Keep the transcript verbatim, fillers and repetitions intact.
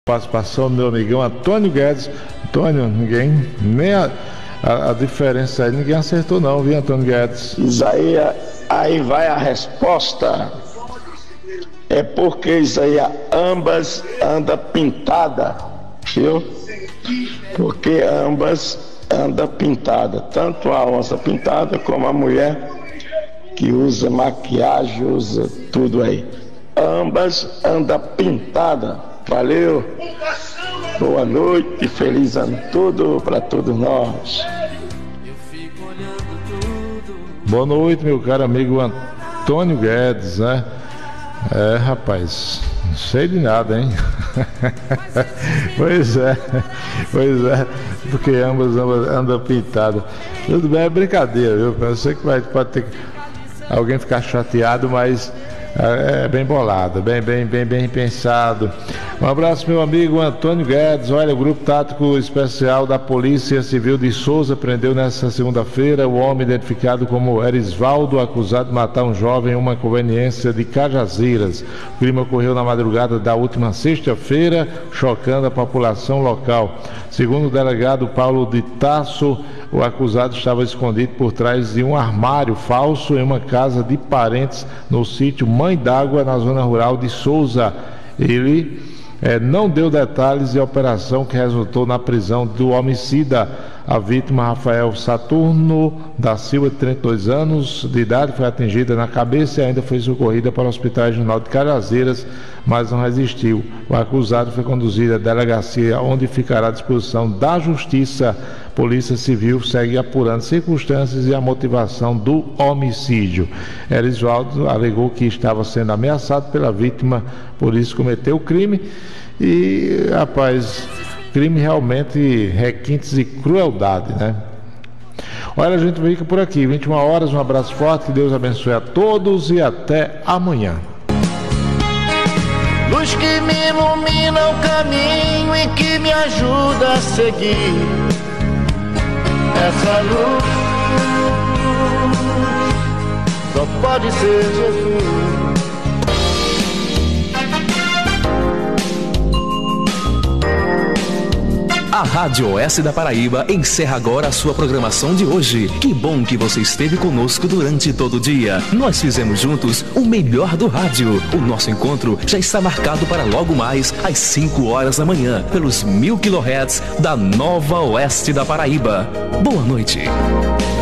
Participação do meu amigão Antônio Guedes. Antônio, ninguém, nem a, a, a diferença aí, ninguém acertou não, viu, Antônio Guedes? Isaías, aí vai a resposta. É porque Isaías, ambas anda pintada, viu? Porque ambas anda pintada, tanto a onça pintada como a mulher que usa maquiagem, usa tudo aí. Ambas anda pintada. Valeu, boa noite, feliz ano todo para todos nós. Boa noite, meu caro amigo Antônio Guedes, né? É, rapaz, não sei de nada, hein? Pois é, pois é, porque ambas andam pintadas. Tudo bem, é brincadeira, viu? Eu sei que vai, pode ter alguém ficar chateado, mas é bem bolado, bem, bem, bem, bem pensado. Um abraço, meu amigo Antônio Guedes. Olha, o Grupo Tático Especial da Polícia Civil de Souza prendeu nesta segunda-feira o homem identificado como Erisvaldo, acusado de matar um jovem em uma conveniência de Cajazeiras. O crime ocorreu na madrugada da última sexta-feira, chocando a população local. Segundo o delegado Paulo de Tasso, o acusado estava escondido por trás de um armário falso em uma casa de parentes no sítio Mãe d'Água, na zona rural de Souza. Ele eh, não deu detalhes de operação que resultou na prisão do homicida. A vítima, Rafael Saturno da Silva, de trinta e dois anos de idade, foi atingida na cabeça e ainda foi socorrida para o Hospital Regional de Cajazeiras, mas não resistiu. O acusado foi conduzido à delegacia, onde ficará à disposição da Justiça. Polícia Civil segue apurando circunstâncias e a motivação do homicídio. Erisvaldo alegou que estava sendo ameaçado pela vítima, por isso cometeu o crime. E, rapaz, crime realmente requintes de crueldade, né? Olha, a gente fica por aqui, vinte e uma horas, um abraço forte, que Deus abençoe a todos e até amanhã. Luz que me ilumina o caminho e que me ajuda a seguir. Essa luz só pode ser Jesus. A Rádio Oeste da Paraíba encerra agora a sua programação de hoje. Que bom que você esteve conosco durante todo o dia. Nós fizemos juntos o melhor do rádio. O nosso encontro já está marcado para logo mais às cinco horas da manhã, pelos mil quilohertz da Nova Oeste da Paraíba. Boa noite.